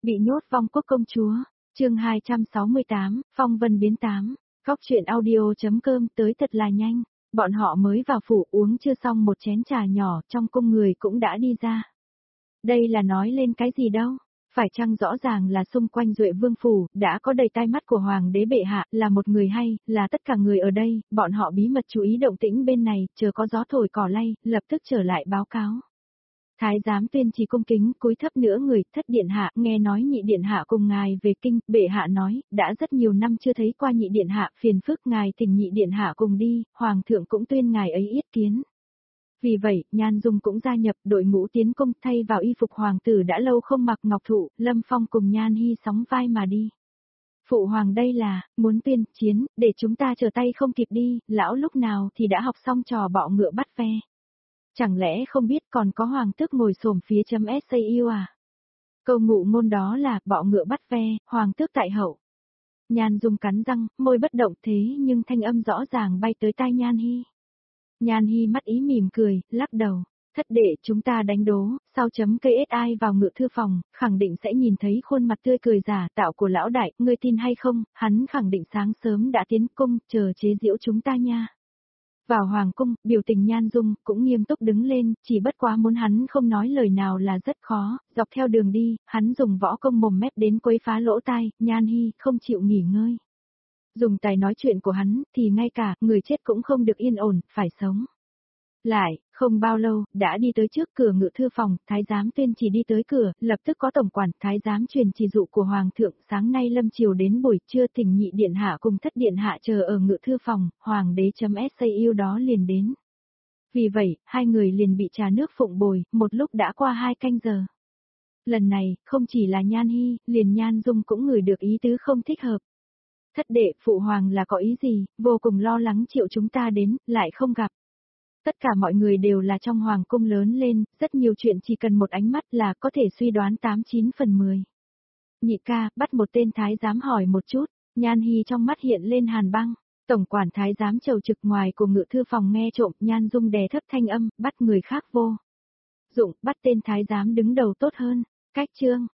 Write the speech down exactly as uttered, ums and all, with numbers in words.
Bị nhốt vong quốc công chúa, chương hai trăm sáu mươi tám, phong vân biến tám, góc truyện audio.com tới thật là nhanh, bọn họ mới vào phủ uống chưa xong một chén trà nhỏ trong cung người cũng đã đi ra. Đây là nói lên cái gì đâu, phải chăng rõ ràng là xung quanh Duệ Vương phủ đã có đầy tai mắt của Hoàng đế bệ hạ là một người hay, là tất cả người ở đây, bọn họ bí mật chú ý động tĩnh bên này, chờ có gió thổi cỏ lay, lập tức trở lại báo cáo. Thái giám Tuyên Trì cung kính cúi thấp nửa người, thất điện hạ, nghe nói nhị điện hạ cùng ngài về kinh, bệ hạ nói, đã rất nhiều năm chưa thấy qua nhị điện hạ, phiền phức ngài thỉnh nhị điện hạ cùng đi, hoàng thượng cũng tuyên ngài ấy yết kiến. Vì vậy, Nhan Dung cũng gia nhập đội ngũ tiến cung, thay vào y phục hoàng tử đã lâu không mặc ngọc thụ, Lâm Phong cùng Nhan Hy sóng vai mà đi. Phụ hoàng đây là, muốn tuyên chiến, để chúng ta trở tay không kịp đi, lão lúc nào thì đã học xong trò bọ ngựa bắt ve. Chẳng lẽ không biết còn có hoàng tước ngồi xổm phía chấm sau à? Câu ngụ ngôn đó là, bọ ngựa bắt ve, hoàng tước tại hậu. Nhan Dung cắn răng, môi bất động thế nhưng thanh âm rõ ràng bay tới tai Nhan Hy. Nhan Hy mắt ý mỉm cười, lắc đầu, thất đệ chúng ta đánh đố, sau chấm cây ét ai vào ngự thư phòng, khẳng định sẽ nhìn thấy khuôn mặt tươi cười giả tạo của lão đại, ngươi tin hay không, hắn khẳng định sáng sớm đã tiến cung, chờ chế giễu chúng ta nha. Vào hoàng cung, biểu tình Nhan Dung cũng nghiêm túc đứng lên, chỉ bất quá muốn hắn không nói lời nào là rất khó, dọc theo đường đi, hắn dùng võ công mồm mép đến quấy phá lỗ tai, Nhan Hy không chịu nghỉ ngơi. Dùng tài nói chuyện của hắn, thì ngay cả, người chết cũng không được yên ổn, phải sống. Lại, không bao lâu, đã đi tới trước cửa ngự thư phòng, thái giám Tuyên Trì đi tới cửa, lập tức có tổng quản, thái giám truyền chỉ dụ của hoàng thượng, sáng nay lâm chiều đến buổi trưa thỉnh nhị điện hạ cùng thất điện hạ chờ ở ngự thư phòng, hoàng đế chấm sau đó liền đến. Vì vậy, hai người liền bị trà nước phụng bồi, một lúc đã qua hai canh giờ. Lần này, không chỉ là Nhan Hy, liền Nhan Dung cũng ngửi được ý tứ không thích hợp. Thất đệ, phụ hoàng là có ý gì, vô cùng lo lắng triệu chúng ta đến, lại không gặp. Tất cả mọi người đều là trong hoàng cung lớn lên, rất nhiều chuyện chỉ cần một ánh mắt là có thể suy đoán tám chín phần mười. Nhị ca, bắt một tên thái giám hỏi một chút, Nhan Hy trong mắt hiện lên hàn băng, tổng quản thái giám chầu trực ngoài của ngự thư phòng nghe trộm, Nhan Dung đè thấp thanh âm, bắt người khác vô dụng, bắt tên thái giám đứng đầu tốt hơn, cách chương.